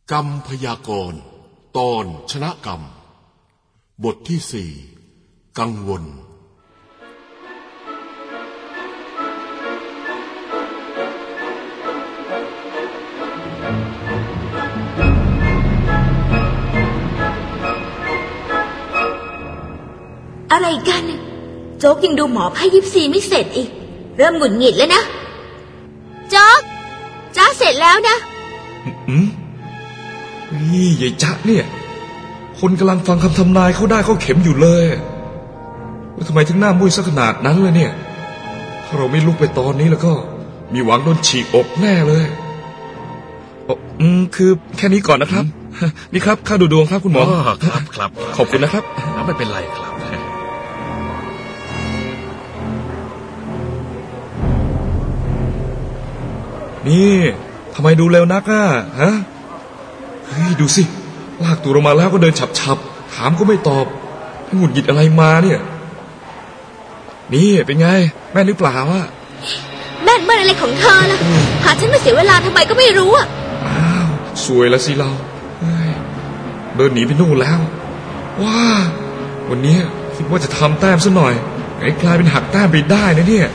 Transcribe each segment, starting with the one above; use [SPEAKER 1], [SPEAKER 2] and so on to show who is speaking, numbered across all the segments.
[SPEAKER 1] กรรมพยากรณ์ตอนชนะกรรมบทที่ 4กังวล
[SPEAKER 2] อะไรกันโจ๊กยังดูหมอไพ่ยิปซีไม่เสร็จอีกเริ่มหงุดหงิดแล้วนะโจ๊กจ้าเสร็จแล้วนะ
[SPEAKER 3] นี่ยายจ๊ะเนี่ยคนกำลังฟังคำทำนายเขาได้เขาเข็มอยู่เลยแล้วทำไมถึงหน้ามุ้ยซะขนาดนั้นเลยเนี่ยถ้าเราไม่ลุกไปตอนนี้แล้วก็มีหวังโดนฉีกอกแน่เลยคือแค่นี้ก่อนนะครับนี่ครับค่าดูดวงครับคุณหมอ
[SPEAKER 4] ครับ
[SPEAKER 3] ขอบคุณนะครับ
[SPEAKER 4] ไม่เป็นไรครับ
[SPEAKER 3] นี่ทำไมดูเร็วนักฮะเฮ้ยดูสิลากตัวลงมาแล้วก็เดินฉับๆถามก็ไม่ตอบหงุดหงิดอะไรมาเนี่ยนี่เป็นไงแม่หรือเปล่าอะ
[SPEAKER 2] แม่เมื่ออะไรของเธอล่ะหาฉันมาเสียเวลาทำไมก็ไม่รู้อะ
[SPEAKER 3] อ้าวสวยแล้วสิเราเดินหนีไปนู่นแล้วว้าวันนี้คิดว่าจะทำแต้มซะหน่อยไอ้กลายเป็นหักแต้มไปได้นะเนี่ย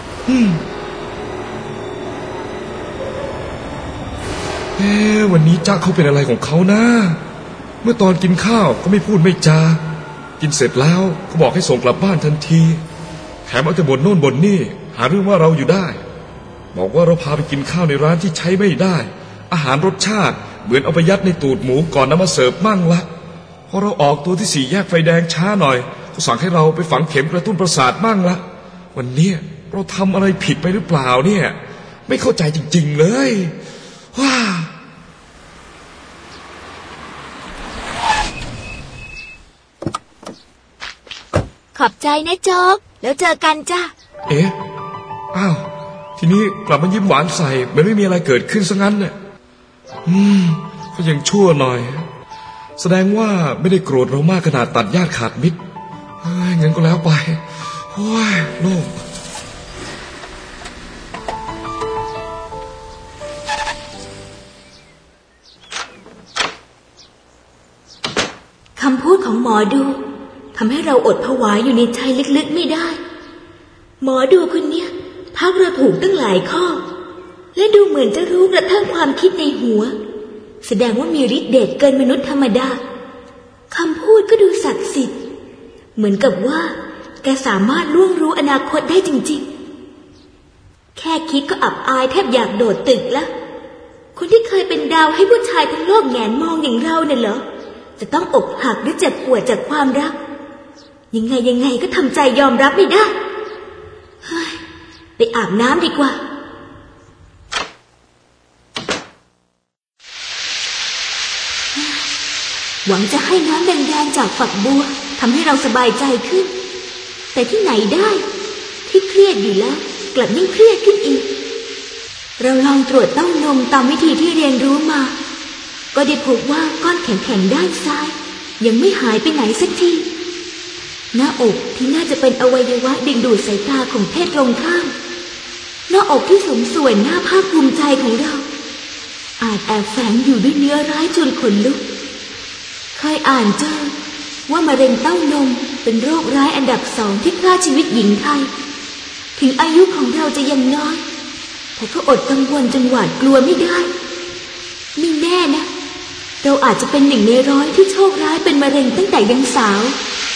[SPEAKER 3] วันนี้จ๊ะเขาเป็นอะไรของเขานะเมื่อตอนกินข้าวก็ไม่พูดไม่จากินเสร็จแล้วเขาบอกให้ส่งกลับบ้านทันทีแถมเอาแต่บ่นโน่นบ่นนี่หาเรื่องว่าเราอยู่ได้บอกว่าเราพาไปกินข้าวในร้านที่ใช้ไม่ได้อาหารรสชาติเหมือนเอาไปยัดในตูดหมูก่อนนำมาเสิร์ฟมั่งละพอเราออกตัวที่4 แยกไฟแดงช้าหน่อยเขาสั่งให้เราไปฝังเข็มกระตุ้นประสาทมั่งละวันนี้เราทำอะไรผิดไปหรือเปล่าเนี่ยไม่เข้าใจจริงๆเลยว้า
[SPEAKER 2] ขอบใจนะโจ๊กแล้วเจอกันจ้ะ
[SPEAKER 3] อ้าวทีนี้กลับมายิ้มหวานใส่เหมือนไม่มีอะไรเกิดขึ้นซะงั้นเนี่ยก็ยังชั่วหน่อยแสดงว่าไม่ได้โกรธเรามากขนาดตัดญาติขาดมิตรงั้นก็แล้วไปโอ้ยโล่ง
[SPEAKER 2] คำพูดของหมอดูทำให้เราอดผวาอยู่ในใจลึกๆไม่ได้หมอดูคนเนี้ยทักเราถูกตั้งหลายข้อและดูเหมือนจะรู้กระทั่งความคิดในหัวแสดงว่ามีฤทธิ์เดชเกินมนุษย์ธรรมดาคำพูดก็ดูศักดิ์สิทธิ์เหมือนกับว่าแกสามารถล่วงรู้อนาคตได้จริงๆแค่คิดก็อับอายแทบอยากโดดตึกแล้วคนที่เคยเป็นดาวให้ผู้ชายทั้งโลกแงนมองอย่างเราเนี่ยเหรอจะต้องอกหักหรือเจ็บปวดจากความรักยังไงก็ทำใจยอมรับไม่ได้เฮ้ยไปอาบน้ำดีกว่าหวังจะให้น้ำแดงๆจากฝักบัวทำให้เราสบายใจขึ้นแต่ที่ไหนได้ที่เครียดอยู่แล้วกลับยิ่งเครียดขึ้นอีกเราลองตรวจเต้านมตามวิธีที่เรียนรู้มาก็ได้พบว่าก้อนแข็งๆด้านซ้ายยังไม่หายไปไหนสักทีหน้าอกที่น่าจะเป็นอวัยวะดึงดูดสายตาของเพศตรงข้ามหน้าอกที่สมส่วนน่าภาคภูมิใจของเราอาจแอบแฝงอยู่ด้วยเนื้อร้ายจนขนลุกเคยอ่านเจอว่ามะเร็งเต้านมเป็นโรคร้ายอันดับ2ที่ฆ่าชีวิตหญิงไทยถึงอายุของเราจะยังน้อยแต่ก็อดกังวลจนหวาดกลัวไม่ได้ไม่แน่นะเราอาจจะเป็น1 ใน 100ที่โชคร้ายเป็นมะเร็งตั้งแต่ยังสาว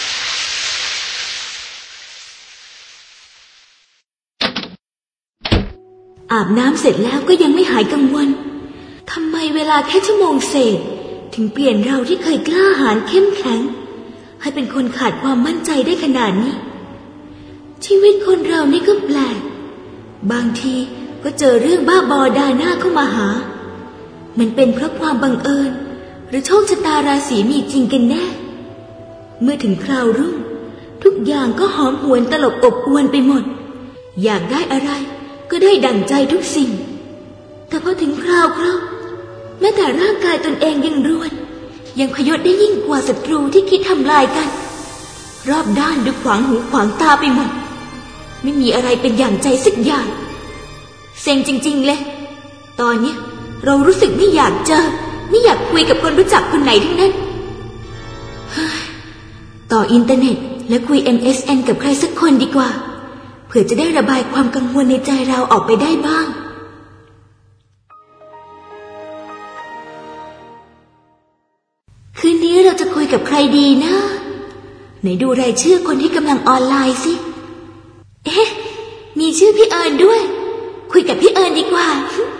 [SPEAKER 2] อาบน้ำเสร็จแล้วก็ยังไม่หายกังวลทำไมเวลาแค่ชั่วโมงเศษถึงเปลี่ยนเราที่เคยกล้าหาญเข้มแข็งให้เป็นคนขาดความมั่นใจได้ขนาดนี้ชีวิตคนเรานี่ก็แปลกบางทีก็เจอเรื่องบ้าบอดาหน้าเข้ามาหามันเป็นเพราะความบังเอิญหรือโชคชะตาราศีมีจริงกันแน่เมื่อถึงคราวรุ่งทุกอย่างก็หอมหวนตลบอบอวลไปหมดอยากได้อะไรก็ได้ดั่งใจทุกสิ่งแต่พอถึงคราวแม้แต่ร่างกายตนเองยังรวนยังพยศได้ยิ่งกว่าศัตรูที่คิดทำลายกันรอบด้านดูขวางหูขวางตาไปหมดไม่มีอะไรเป็นอย่างใจสักอย่างเซ็งจริงๆเลยตอนนี้เรารู้สึกไม่อยากเจอไม่อยากคุยกับคนรู้จักคนไหนทั้งนั้นต่ออินเทอร์เน็ตและคุย MSN กับใครสักคนดีกว่าเผื่อจะได้ระบายความกังวลในใจเราออกไปได้บ้างคืนนี้เราจะคุยกับใครดีนะไหนดูรายชื่อคนที่กำลังออนไลน์สิมีชื่อพี่เอิญด้วยคุยกับพี่เอิญดีกว่า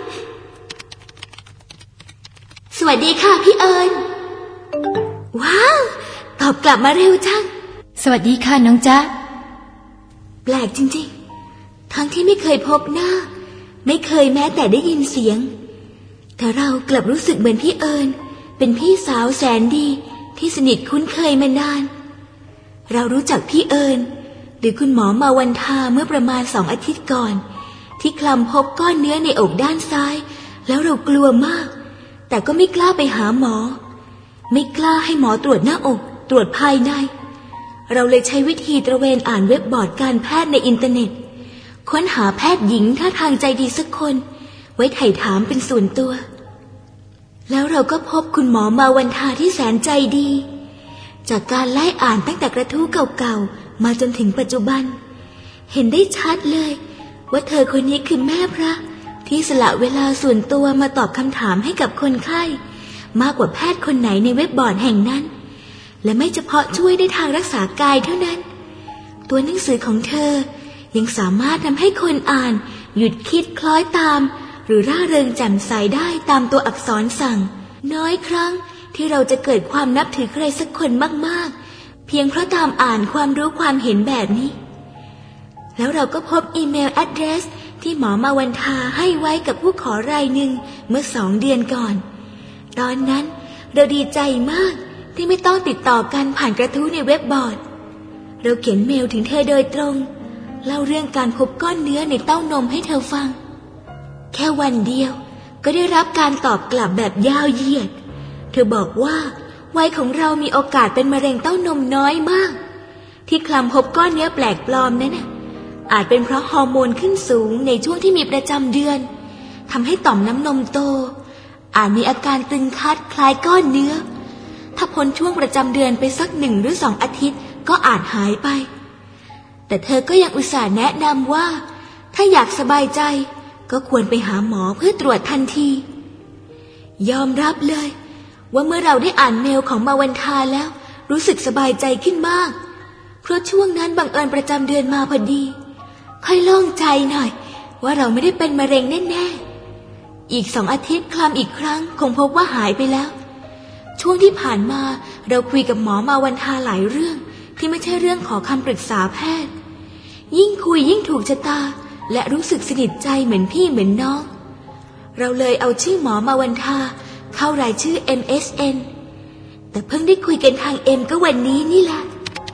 [SPEAKER 2] สวัสดีค่ะพี่เอิญว้าวตอบกลับมาเร็วจัง
[SPEAKER 5] สวัสดีค่ะน้องจ๊ะ
[SPEAKER 2] แปลกจริงๆทั้งที่ไม่เคยพบหน้าไม่เคยแม้แต่ได้ยินเสียงแต่เรากลับรู้สึกเหมือนพี่เอิญเป็นพี่สาวแสนดีที่สนิทคุ้นเคยมานานเรารู้จักพี่เอิญหรือคุณหมอมาวันทาเมื่อประมาณ2 อาทิตย์ก่อนที่คลำพบก้อนเนื้อในอกด้านซ้ายแล้วเรากลัวมากแต่ก็ไม่กล้าไปหาหมอไม่กล้าให้หมอตรวจหน้าอกตรวจภายในเราเลยใช้วิธีตระเวนอ่านเว็บบอร์ดการแพทย์ในอินเทอร์เน็ตค้นหาแพทย์หญิงท่าทางใจดีสักคนไว้ไถ่ถามเป็นส่วนตัวแล้วเราก็พบคุณหมอมาวันทาที่แสนใจดีจากการไล่อ่านตั้งแต่กระทู้เก่าๆมาจนถึงปัจจุบันเห็นได้ชัดเลยว่าเธอคนนี้คือแม่พระที่สละเวลาส่วนตัวมาตอบคำถามให้กับคนไข้มากกว่าแพทย์คนไหนในเว็บบอร์ดแห่งนั้นและไม่เฉพาะช่วยในทางรักษากายเท่านั้นตัวหนังสือของเธอยังสามารถทำให้คนอ่านหยุดคิดคล้อยตามหรือร่าเริงแจ่มใสได้ตามตัวอักษรสั่งน้อยครั้งที่เราจะเกิดความนับถือใครสักคนมากๆเพียงเพราะตามอ่านความรู้ความเห็นแบบนี้แล้วเราก็พบอีเมลแอดเดรสที่หมอมาวันทาให้ไว้กับผู้ขอรายหนึ่งเมื่อ2 เดือนก่อนตอนนั้นเราดีใจมากที่ไม่ต้องติดต่อกันผ่านกระทู้ในเว็บบอร์ดเราเขียนเมลถึงเธอโดยตรงเล่าเรื่องการพบก้อนเนื้อในเต้านมให้เธอฟังแค่วันเดียวก็ได้รับการตอบกลับแบบยาวเหยียดเธอบอกว่าวัยของเรามีโอกาสเป็นมะเร็งเต้านมน้อยมากที่คลำพบก้อนเนื้อแปลกปลอมนั้นน่ะอาจเป็นเพราะฮอร์โมนขึ้นสูงในช่วงที่มีประจำเดือนทำให้ต่อมน้ำนมโตอาจมีอาการตึงคัดคล้ายก้อนเนื้อถ้าพ้นช่วงประจำเดือนไปสัก1 หรือ 2 อาทิตย์ก็อาจหายไปแต่เธอก็ยังอุตส่าห์แนะนำว่าถ้าอยากสบายใจก็ควรไปหาหมอเพื่อตรวจทันทียอมรับเลยว่าเมื่อเราได้อ่านเมลของมาวันทาแล้วรู้สึกสบายใจขึ้นมากเพราะช่วงนั้นบังเอิญประจำเดือนมาพอดีค่อยโล่งใจหน่อยว่าเราไม่ได้เป็นมะเร็งแน่ๆอีก2 อาทิตย์คลำอีกครั้งคงพบว่าหายไปแล้วช่วงที่ผ่านมาเราคุยกับหมอมาวันทาหลายเรื่องที่ไม่ใช่เรื่องขอคำปรึกษาแพทย์ยิ่งคุยยิ่งถูกชะตาและรู้สึกสนิทใจเหมือนพี่เหมือนน้องเราเลยเอาชื่อหมอมาวันทาเข้ารายชื่อ MSN แต่เพิ่งได้คุยกันทาง M ก็วันนี้นี่แหละ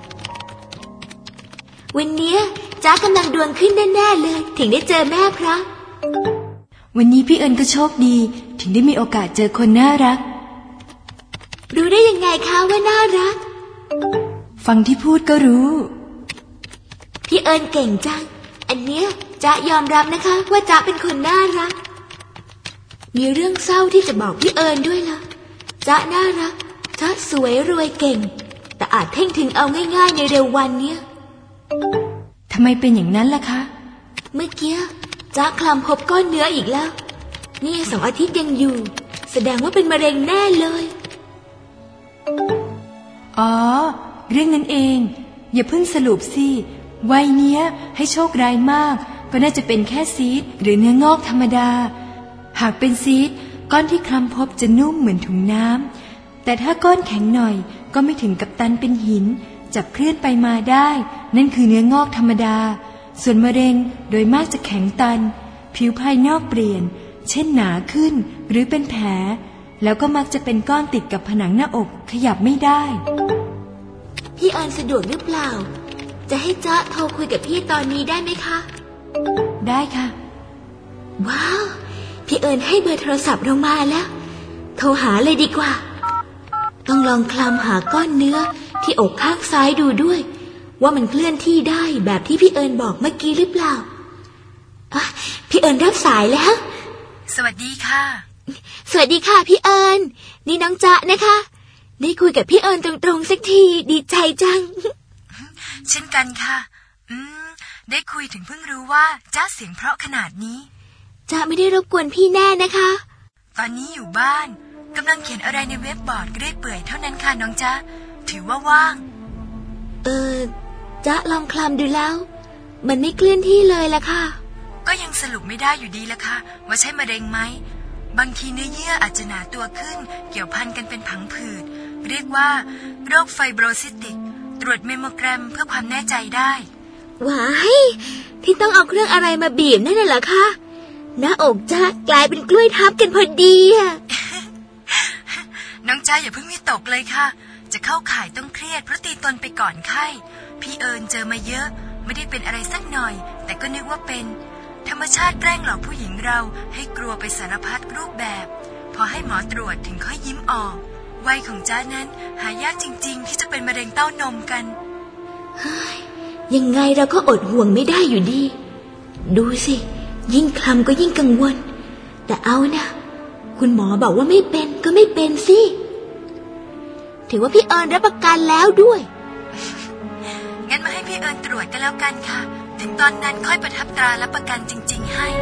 [SPEAKER 2] วันนี้จ๊ากำลังดวงขึ้นแน่ๆเลยถึงได้เจอแม่พระ
[SPEAKER 5] วันนี้พี่เอิญก็โชคดีถึงได้มีโอกาสเจอคนน่ารัก
[SPEAKER 2] รู้ได้ยังไงคะว่าน่ารัก
[SPEAKER 5] ฟังที่พูดก็รู้
[SPEAKER 2] พี่เอิญเก่งจังอันเนี้ยจ๊ะยอมรับนะคะว่าจ๊ะเป็นคนน่ารักมีเรื่องเศร้าที่จะบอกพี่เอิญด้วยล่ะจ๊ะน่ารักจ๊ะสวยรวยเก่งแต่อาจเพ่งถึงเอาง่ายๆในเร็ววันเนี้ย
[SPEAKER 5] ทำไมเป็นอย่างนั้นล่ะคะ
[SPEAKER 2] เมื่อกี้จ๊ะคลำพบก้อนเนื้ออีกแล้วนี่2 อาทิตย์ยังอยู่แสดงว่าเป็นมะเร็งแน่เลย
[SPEAKER 5] อ๋อเรื่องนั้นเองอย่าเพิ่งสรุปสิวัยเนี้ยให้โชคร้ายมากก็น่าจะเป็นแค่ซีสต์หรือเนื้องอกธรรมดาหากเป็นซีสต์ก้อนที่คลำพบจะนุ่มเหมือนถุงน้ำแต่ถ้าก้อนแข็งหน่อยก็ไม่ถึงกับตันเป็นหินจับเคลื่อนไปมาได้นั่นคือเนื้องอกธรรมดาส่วนมะเร็งโดยมากจะแข็งตันผิวภายนอกเปลี่ยนเช่นหนาขึ้นหรือเป็นแผลแล้วก็มักจะเป็นก้อนติดกับผนังหน้าอกขยับไม่ได้
[SPEAKER 2] พี่เอิญสะดวกหรือเปล่าจะให้จ๊ะโทรคุยกับพี่ตอนนี้ได้ไหมคะ
[SPEAKER 5] ได้ค่ะ
[SPEAKER 2] ว้าวพี่เอิญให้เบอร์โทรศัพท์เรามาแล้วโทรหาเลยดีกว่าต้องลองคลำหาก้อนเนื้อที่อกข้างซ้ายดูด้วยว่ามันเคลื่อนที่ได้แบบที่พี่เอิญบอกเมื่อกี้หรือเปล่าพี่เอิญรับสายแล้ว
[SPEAKER 5] สวัสดีค่ะ
[SPEAKER 2] สวัสดีค่ะพี่เอิญนี่น้องจ๊ะนะคะได้คุยกับพี่เอิญตรงๆสักทีดีใจจัง
[SPEAKER 5] เช่นกันค่ะได้คุยถึงเพิ่งรู้ว่าจ๊ะเสียงเพราะขนาดนี้
[SPEAKER 2] จ๊ะไม่ได้รบกวนพี่แน่นะคะ
[SPEAKER 5] ตอนนี้อยู่บ้านกำลังเขียนอะไรในเว็บบอร์ดเรื่อยเปื่อยเท่านั้นค่ะน้องจ๊ะถือว่าว่าง
[SPEAKER 2] จ๊ะลองคลำดูแล้วมันไม่เคลื่อนที่เลยล่ะค่ะ
[SPEAKER 5] ก็ยังสรุปไม่ได้อยู่ดีล่ะค่ะว่าใช่มะเร็งไหมบางทีเนื้อเยื่ออาจจะหนาตัวขึ้นเกี่ยวพันกันเป็นผังผืดเรียกว่าโรคไฟโบรซิติกตรวจเมมโมแกรมเพื่อความแน่ใจได้
[SPEAKER 2] ว้ายที่ต้องเอาเครื่องอะไรมาบีบนั่นน่ะเหรอคะหน้าอกจ๊ะกลายเป็นกล้วยทับกันพอดีอะ
[SPEAKER 5] น้องจ๊ะอย่าเพิ่งวิตกเลยค่ะจะเข้าข่ายต้องเครียดเพราะตีตนไปก่อนไข้พี่เอิญเจอมาเยอะไม่ได้เป็นอะไรสักหน่อยแต่ก็นึกว่าเป็นธรรมชาติแกล้งหลอกผู้หญิงเราให้กลัวไปสารพัดรูปแบบพอให้หมอตรวจถึงค่อยยิ้มออกวัยของจ๊ะนั้นหายากจริงๆที่จะเป็นมะเร็งเต้านมกัน
[SPEAKER 2] ยังไงเราก็อดห่วงไม่ได้อยู่ดีดูสิยิ่งคลำก็ยิ่งกังวลแต่เอานะคุณหมอบอกว่าไม่เป็นก็ไม่เป็นสิถือว่าพี่เอิญรับประกันแล้วด้วย
[SPEAKER 5] งั้นมาให้พี่เอิญตรวจกันแล้วกันค่ะถึงตอนนั้นค่อยประทับตรารับประกันจริงๆให้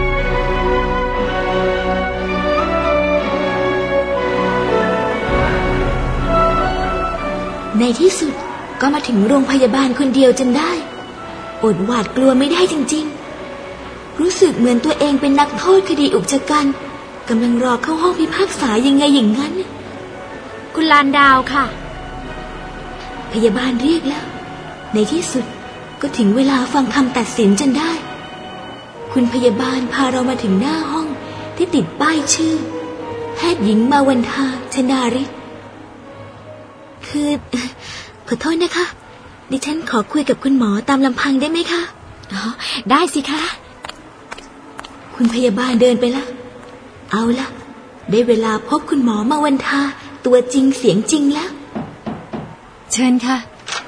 [SPEAKER 2] ในที่สุดก็มาถึงโรงพยาบาลคนเดียวจนได้อดหวาดกลัวไม่ได้จริงๆรู้สึกเหมือนตัวเองเป็นนักโทษคดีอุกชะกันกำลังรอเข้าห้องพิพากษายังไงอย่างนั้น
[SPEAKER 6] คุณลานดาวค่ะ
[SPEAKER 2] พยาบาลเรียกแล้วในที่สุดก็ถึงเวลาฟังคำตัดสินจนได้คุณพยาบาลพาเรามาถึงหน้าห้องที่ติดป้ายชื่อแพทย์หญิงมาวันทาชนาริศคือขอโทษนะคะดิฉันขอคุยกับคุณหมอตามลำพังได้ไหมคะ
[SPEAKER 6] อ๋อได้สิคะ
[SPEAKER 2] คุณพยาบาลเดินไปละเอาละได้เวลาพบคุณหมอมาวันทาตัวจริงเสียงจริงแล้ว
[SPEAKER 5] เชิญค่ะ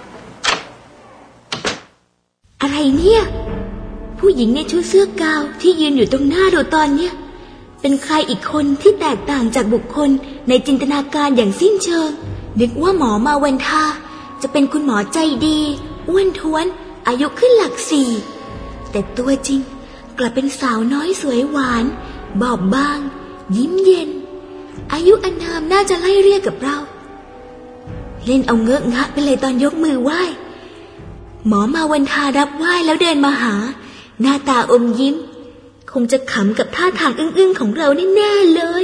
[SPEAKER 2] อะไรเนี่ยผู้หญิงในชุดเสื้อกาวที่ยืนอยู่ตรงหน้าเราตอนเนี้ยเป็นใครอีกคนที่แตกต่างจากบุคคลในจินตนาการอย่างสิ้นเชิงนึกว่าหมอมาวันทาจะเป็นคุณหมอใจดีอ้วนท้วนอายุขึ้นหลัก4แต่ตัวจริงกลับเป็นสาวน้อยสวยหวานบอบบางยิ้มเย็นอายุอานามน่าจะไล่เรียกกับเราเล่นเอาเงอะงะไปเลยตอนยกมือไหว้หมอมาวันทารับไหว้แล้วเดินมาหาหน้าตาอมยิ้มคงจะขำกับท่าทางอึ้งๆของเราแน่ๆเลย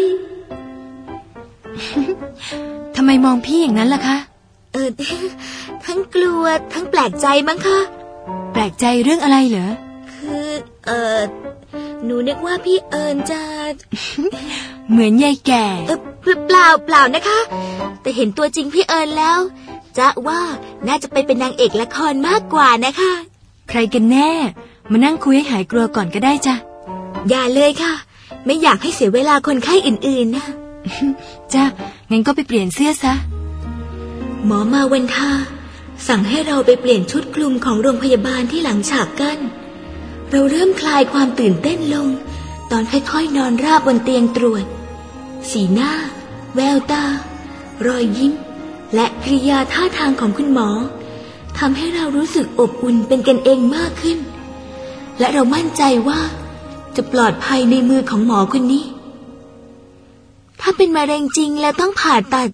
[SPEAKER 5] ทำไมมองพี่อย่างนั้นล่ะคะ
[SPEAKER 2] ทั้งกลัวทั้งแปลกใจมั้งคะ
[SPEAKER 5] แปลกใจเรื่องอะไรเหรอ
[SPEAKER 2] คือหนูนึกว่าพี่เอิญจะ
[SPEAKER 5] เหมือนยายแก่
[SPEAKER 2] เปล่านะคะแต่เห็นตัวจริงพี่เอิญแล้วจ๊ะว่าน่าจะไปเป็นนางเอกละครมากกว่านะคะ
[SPEAKER 5] ใครกันแน่มานั่งคุยให้หายกลัวก่อนก็ได้จ้ะ
[SPEAKER 2] อย่าเลยค่ะไม่อยากให้เสียเวลาคนไข้อื่นๆนะ
[SPEAKER 5] จ้ะงั้นก็ไปเปลี่ยนเสื้อซะ
[SPEAKER 2] หมอมาวันทาสั่งให้เราไปเปลี่ยนชุดคลุมของโรงพยาบาลที่หลังฉากกั้นเราเริ่มคลายความตื่นเต้นลงตอนค่อยๆนอนราบบนเตียงตรวจสีหน้าแววตารอยยิ้มและกริยาท่าทางของคุณหมอทำให้เรารู้สึกอบอุ่นเป็นกันเองมากขึ้นและเรามั่นใจว่าจะปลอดภัยในมือของหมอคนนี้ถ้าเป็นมะเร็งจริงแล้วต้องผ่าตัด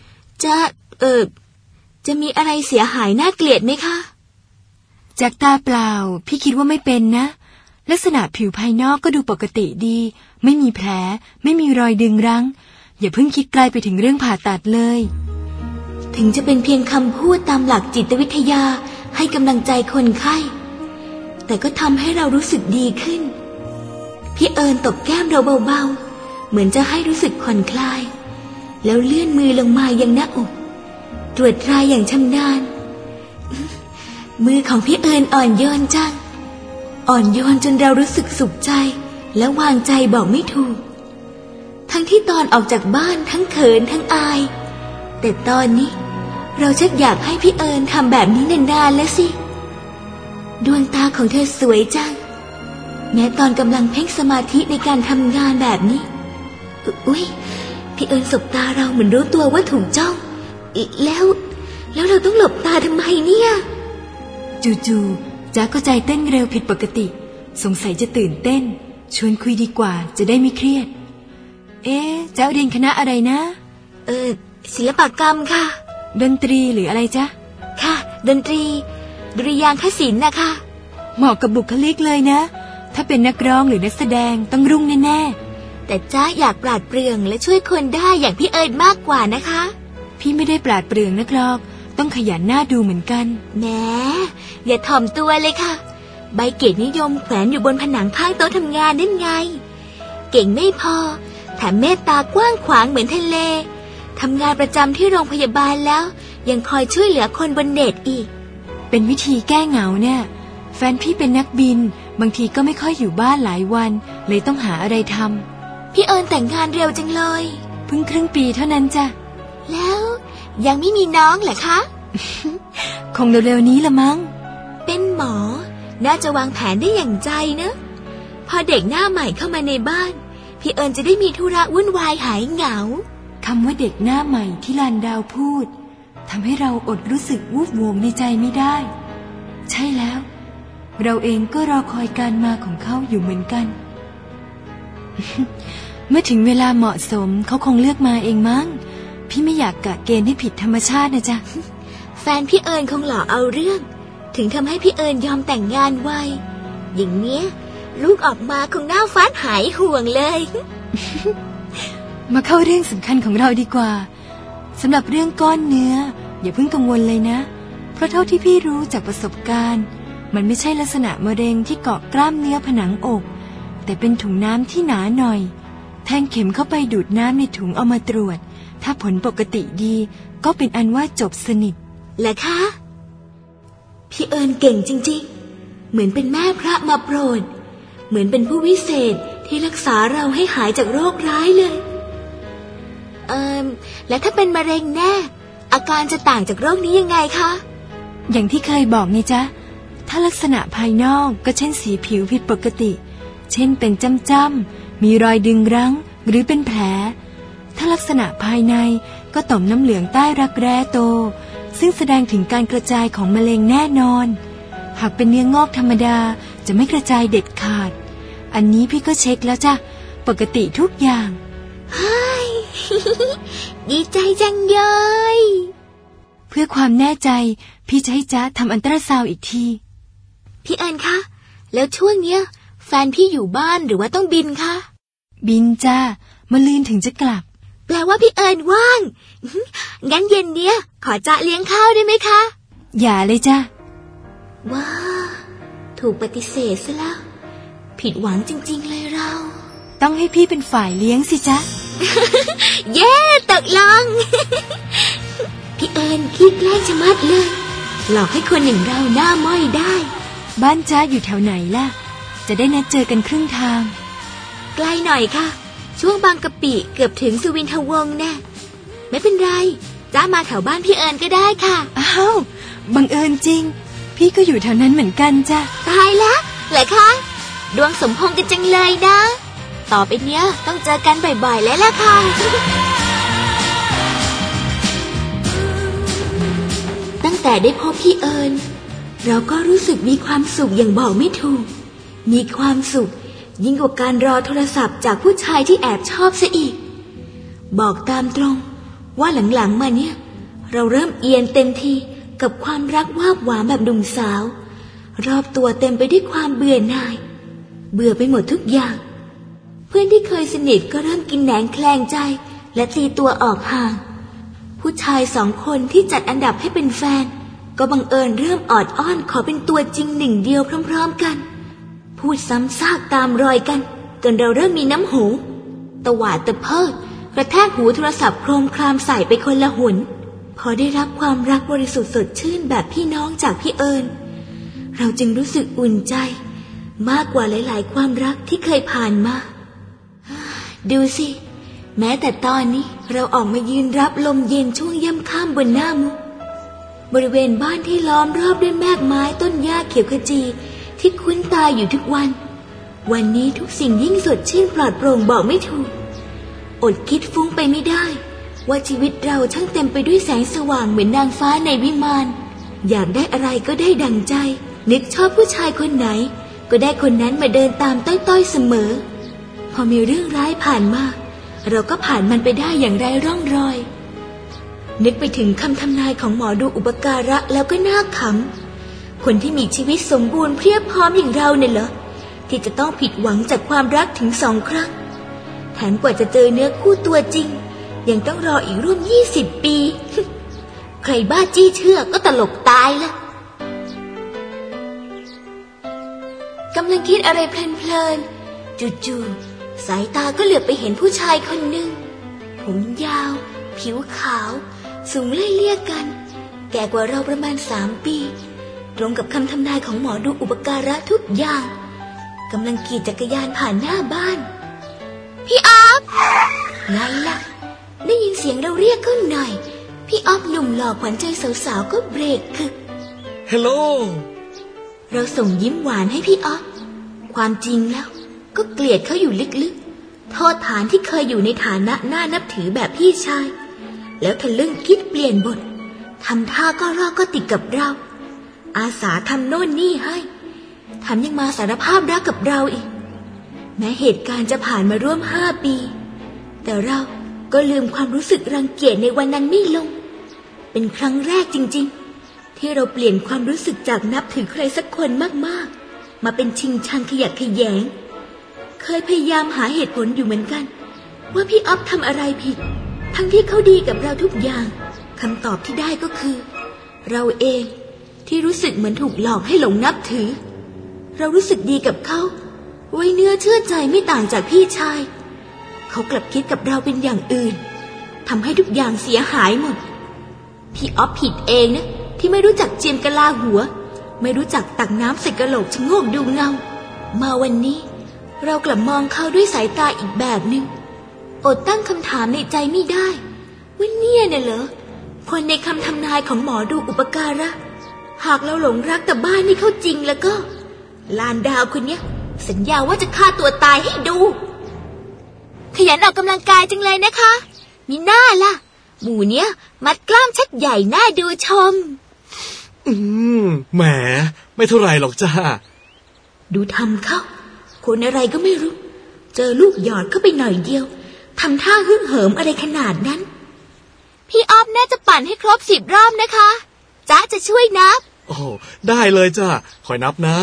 [SPEAKER 2] จะมีอะไรเสียหายน่าเกลียดไหมคะ
[SPEAKER 5] จากตาเปล่าพี่คิดว่าไม่เป็นนะลักษณะผิวภายนอกก็ดูปกติดีไม่มีแผลไม่มีรอยดึงรั้งอย่าเพิ่งคิดไกลไปถึงเรื่องผ่าตัดเลย
[SPEAKER 2] ถึงจะเป็นเพียงคำพูดตามหลักจิตวิทยาให้กำลังใจคนไข้แต่ก็ทำให้เรารู้สึกดีขึ้นพี่เอิญตบแก้มเราเบาๆเหมือนจะให้รู้สึกผ่อนคลายแล้วเลื่อนมือลงมายังหน้าอกตรวจตราอย่างชำนาญมือของพี่เอิญอ่อนโยนจังอ่อนโยนจนเรารู้สึกสุขใจและวางใจบอกไม่ถูกทั้งที่ตอนออกจากบ้านทั้งเขินทั้งอายแต่ตอนนี้เราชักอยากให้พี่เอิญทำแบบนี้นานๆแล้วสิดวงตาของเธอสวยจังแม้ตอนกำลังเพ่งสมาธิในการทำงานแบบนี้อุ๊ยพี่เอิญสบตาเราเหมือนรู้ตัวว่าถูกจ้องแล้วเราต้องหลบตาทำไมเนี่ย
[SPEAKER 5] จู่ๆจ๊ะก็ใจเต้นเร็วผิดปกติสงสัยจะตื่นเต้นชวนคุยดีกว่าจะได้ไม่เครียดเจ้าเรียนคณะอะไรนะ
[SPEAKER 2] ศิลปกรรมค่ะ
[SPEAKER 5] ดนตรีหรืออะไรจ๊ะ
[SPEAKER 2] ค่ะดนตรีดุริยางคศิลป์นะคะ
[SPEAKER 5] เหมาะกับบุคลิกเลยนะถ้าเป็นนักร้องหรือนักแสดงต้องรุ่งแน่
[SPEAKER 2] ๆแต่จ๊ะอยากปราดเปรื่องและช่วยคนได้อย่างพี่เอิญมากกว่านะคะ
[SPEAKER 5] พี่ไม่ได้ปราดเปรื่องนักหรอกต้องขยันหน้าดูเหมือนกัน
[SPEAKER 2] แหมอย่าถ่อมตัวเลยค่ะใบเกียรตินิยมแขวนอยู่บนผนังข้างโต๊ะทำงานนั่นไงเก่งไม่พอแถมเมตตากว้างขวางเหมือนทะเลทำงานประจำที่โรงพยาบาลแล้วยังคอยช่วยเหลือคนบนเน็ตอีก
[SPEAKER 5] เป็นวิธีแก้เหงาเนี่ยแฟนพี่เป็นนักบินบางทีก็ไม่ค่อยอยู่บ้านหลายวันเลยต้องหาอะไรท
[SPEAKER 2] ำพี่เอิญแต่งงานเร็วจังเลย
[SPEAKER 5] เพิ่งครึ่งปีเท่านั้นจ้ะ
[SPEAKER 2] แล้วยังไม่มีน้องเหรอคะ
[SPEAKER 5] คงเร็วๆนี้ละมั้ง
[SPEAKER 2] เป็นหมอน่าจะวางแผนได้อย่างใจนะพอเด็กหน้าใหม่เข้ามาในบ้านพี่เอิญจะได้มีธุระวุ่นวายหายเหงา
[SPEAKER 5] คำว่าเด็กหน้าใหม่ที่ลานดาวพูดทำให้เราอดรู้สึกวูบวงในใจไม่ได้ใช่แล้วเราเองก็รอคอยการมาของเขาอยู่เหมือนกัน เมื่อถึงเวลาเหมาะสมเขาคงเลือกมาเองมั้งพี่ไม่อยากกะเกณฑ์ให้ผิดธรรมชาตินะจ๊ะ
[SPEAKER 2] แฟนพี่เอิญคงหล่อเอาเรื่องถึงทำให้พี่เอิญยอมแต่งงานไวอย่างเนี้ยลูกออกมาคงน่าฟ้าหายห่วงเลย
[SPEAKER 5] มาเข้าเรื่องสำคัญของเราดีกว่าสำหรับเรื่องก้อนเนื้ออย่าเพิ่งกังวลเลยนะเพราะเท่าที่พี่รู้จากประสบการณ์มันไม่ใช่ลักษณะมะเร็งที่เกาะกล้ามเนื้อผนังอกแต่เป็นถุงน้ำที่หนาหน่อยแทงเข็มเข้าไปดูดน้ำในถุงเอามาตรวจถ้าผลปกติดีก็เป็นอันว่าจบสนิท
[SPEAKER 2] แหละคะพี่เอิญเก่งจริงๆเหมือนเป็นแม่พระมาโปรดเหมือนเป็นผู้วิเศษที่รักษาเราให้หายจากโรคร้ายเลยและถ้าเป็นมะเร็งแน่อาการจะต่างจากโรคนี้ยังไงคะ
[SPEAKER 5] อย่างที่เคยบอกไงจ๊ะถ้าลักษณะภายนอกก็เช่นสีผิวผิดปกติเช่นเป็นจ้ำๆมีรอยดึงรั้งหรือเป็นแผลถ้าลักษณะภายในก็ต่อมน้ำเหลืองใต้รักแร้โตซึ่งแสดงถึงการกระจายของมะเร็งแน่นอนหากเป็นเนื้องอกธรรมดาจะไม่กระจายเด็ดขาดอันนี้พี่ก็เช็คแล้วจ้ะปกติทุกอย่าง
[SPEAKER 2] ดีใจจังเลย
[SPEAKER 5] เพื่อความแน่ใจพี่จะให้จ๊ะทำอัลตราซาวด์อีกที
[SPEAKER 2] พี่เอิญคะแล้วช่วงเนี้ยแฟนพี่อยู่บ้านหรือว่าต้องบินคะ
[SPEAKER 5] บินจ้ะมะรืนถึงจะกลับ
[SPEAKER 2] แปลว่าพี่เอิญว่างงั้นเย็นเนี้ยขอจ๊ะเลี้ยงข้าวได้ไหมคะ
[SPEAKER 5] อย่าเลยจ้ะ
[SPEAKER 2] ว้าถูกปฏิเสธซะแล้วผิดหวังจริงๆเลยเรา
[SPEAKER 5] ต้องให้พี่เป็นฝ่ายเลี้ยงสิจ๊ะ
[SPEAKER 2] เย้ตกลง พี่เอิญคิดแกล้งชะมัดเลยหลอกให้คนอย่างเราหน้าม้อยได้
[SPEAKER 5] บ้านจ๊ะอยู่แถวไหนล่ะจะได้นัดเจอกันครึ่งทาง
[SPEAKER 2] ไกลหน่อยค่ะช่วงบางกะปิเกือบถึงสุวินทวงศ์แน่ไม่เป็นไรจ๊ะมาแถวบ้านพี่เอิญก็ได้ค่ะ
[SPEAKER 5] อ้าวบังเอิญจริงพี่ก็อยู่แถวนั้นเหมือนกันจ้ะ
[SPEAKER 2] ตายแล้วเหรอคะดวงสมพงษ์กันจังเลยนะต่อไปเนี้ยต้องเจอกันบ่อยๆแล้วล่ะค่ะตั้งแต่ได้พบพี่เอิญเราก็รู้สึกมีความสุขอย่างบอกไม่ถูกมีความสุขยิ่งกว่าการรอโทรศัพท์จากผู้ชายที่แอบชอบซะอีกบอกตามตรงว่าหลังๆมาเนี่ยเราเริ่มเอียนเต็มทีกับความรักวาบหวานแบบหนุ่มสาวรอบตัวเต็มไปด้วยความเบื่อหน่ายเบื่อไปหมดทุกอย่างเพื่อนที่เคยสนิทก็เริ่มกินแหนงแคลงใจและตีตัวออกห่างผู้ชาย2 คนที่จัดอันดับให้เป็นแฟนก็บังเอิญเริ่มออดอ้อนขอเป็นตัวจริงหนึ่งเดียวพร้อมๆกันพูดซ้ำซากตามรอยกันจนเราเริ่มมีน้ำหูตวาดตะเพิดกระแทกหูโทรศัพท์โครมครามใส่ไปคนละหนพอได้รับความรักบริสุทธิ์สดชื่นแบบพี่น้องจากพี่เอิญเราจึงรู้สึกอุ่นใจมากกว่าหลายๆความรักที่เคยผ่านมาดูสิแม้แต่ตอนนี้เราออกมายืนรับลมเย็นช่วงย่ำค่ำบนหน้ามุกบริเวณบ้านที่ล้อมรอบด้วยแมกไม้ต้นหญ้าเขียวขจีที่คุ้นตาอยู่ทุกวันนี้ทุกสิ่งยิ่งสดชื่นปลอดโปร่งบอกไม่ถูกอดคิดฟุ้งไปไม่ได้ว่าชีวิตเราช่างเต็มไปด้วยแสงสว่างเหมือนนางฟ้าในวิมานอยากได้อะไรก็ได้ดังใจนึกชอบผู้ชายคนไหนก็ได้คนนั้นมาเดินตามต้อยๆเสมอพอมีเรื่องร้ายผ่านมาเราก็ผ่านมันไปได้อย่างไร้ร่องรอยนึกไปถึงคำทำนายของหมอดูอุปการะแล้วก็น่าขำคนที่มีชีวิตสมบูรณ์เพียบพร้อมอย่างเราเนี่ยเหรอที่จะต้องผิดหวังจากความรักถึง2 ครั้งแถมกว่าจะเจอเนื้อคู่ตัวจริงยังต้องรออีกร่วม20 ปี ใครบ้าจี้เชื่อก็ตลกตายละกำลังคิดอะไรเพลินๆจู่ๆสายตาก็เหลือบไปเห็นผู้ชายคนหนึ่งผมยาวผิวขาวสูงไล่เลี่ยกันแก่กว่าเราประมาณ3 ปีตรงกับคำทำนายของหมอดูอุปการะทุกอย่างกำลังขี่จักรยานผ่านหน้าบ้านพี่อ๊อฟไงล่ะได้ยินเสียงเราเรียกขึ้นหน่อยพี่อ๊อฟหนุ่มหล่อขวัญใจสาวๆก็เบรกคึก
[SPEAKER 4] เฮลโล
[SPEAKER 2] เราส่งยิ้มหวานให้พี่อ๊อฟความจริงแล้วก็เกลียดเขาอยู่ลึกๆโทษฐานที่เคยอยู่ในฐานะน่านับถือแบบพี่ชายแล้วทะลึ่งคิดเปลี่ยนบททำท่าก็รอก็ติดกับเราอาสาทำโน่นนี่ให้แถมยังมาสารภาพรักกับเราอีกแม้เหตุการณ์จะผ่านมาร่วม5 ปีแต่เราก็ลืมความรู้สึกรังเกียจในวันนั้นไม่ลงเป็นครั้งแรกจริงๆที่เราเปลี่ยนความรู้สึกจากนับถือใครสักคนมากๆมาเป็นชิงชังขยักขยแยงเคยพยายามหาเหตุผลอยู่เหมือนกันว่าพี่อ๊อฟทำอะไรผิดทั้งที่เขาดีกับเราทุกอย่างคำตอบที่ได้ก็คือเราเองที่รู้สึกเหมือนถูกหลอกให้หลงนับถือเรารู้สึกดีกับเขาไว้เนื้อเชื่อใจไม่ต่างจากพี่ชายเขากลับคิดกับเราเป็นอย่างอื่นทำให้ทุกอย่างเสียหายหมดพี่อ๊อฟผิดเองนะที่ไม่รู้จักเจียมกะลาหัวไม่รู้จักตักน้ำใส่กะโหลกชะโงกดูเงามาวันนี้เรากลับมองเขาด้วยสายตาอีกแบบนึงอดตั้งคำถามในใจไม่ได้ว่าเนี่ยน่ะเหรอคนในคำทำนายของหมอดูอุปการะหากเราหลงรักกับบ้านนี่เขาจริงแล้วก็ลานดาวคนเนี้ยสัญญาว่าจะฆ่าตัวตายให้ดูขยันออกกำลังกายจังเลยนะคะมีหน้าล่ะหมู่เนี้ยมัดกล้ามชัดใหญ่น่าดูชม
[SPEAKER 4] แหมไม่เท่าไรหรอกจ้า
[SPEAKER 2] ดูทำเขาคนอะไรก็ไม่รู้เจอลูกหยอดเข้าไปหน่อยเดียวทำท่าฮึ่งเหิมอะไรขนาดนั้นพี่อ๊อฟน่าจะปั่นให้ครบ10 รอบนะคะจ๊ะจะช่วยนับ
[SPEAKER 4] โอ้ได้เลยจ้าคอยนับนะ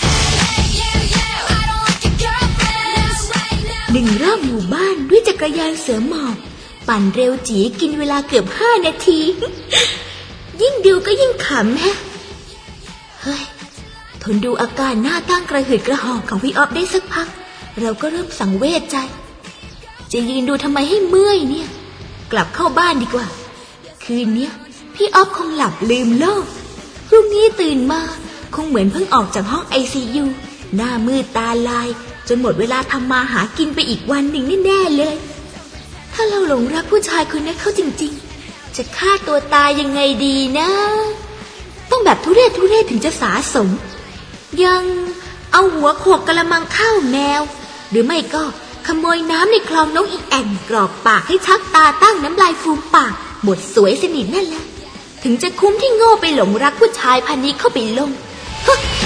[SPEAKER 2] 1 รอบหมู่บ้านด้วยจักรยานเสือหมอบปั่นเร็วจีกินเวลาเกือบ5 นาทียิ่งดูก็ยิ่งขำฮะเฮ้ยทนดูอาการหน้าตั้งกระหืดกระหอบของพี่อ๊อฟได้สักพักเราก็เริ่มสังเวชใจจะยืนดูทำไมให้เมื่อยเนี่ยกลับเข้าบ้านดีกว่าคืนนี้พี่อ๊อฟคงหลับลืมโลกพรุ่งนี้ตื่นมาคงเหมือนเพิ่งออกจากห้อง ICU หน้ามืดตาลายจนหมดเวลาทำมาหากินไปอีกวันหนึ่งแน่ๆเลยถ้าเราหลงรักผู้ชายคนนั้นเขาจริงๆจะฆ่าตัวตายยังไงดีนะต้องแบบทุเรศถึงจะสาสมยังเอาหัวโขกกะละมังข้าวแมวหรือไม่ก็ขโมยน้ำในคลองนกอีแอ่นกรอกปากให้ชักตาตั้งน้ำลายฟูมปากหมดสวยสนิทนั่นแหละถึงจะคุ้มที่โง่ไปหลงรักผู้ชายพันนี้เข้าไปลง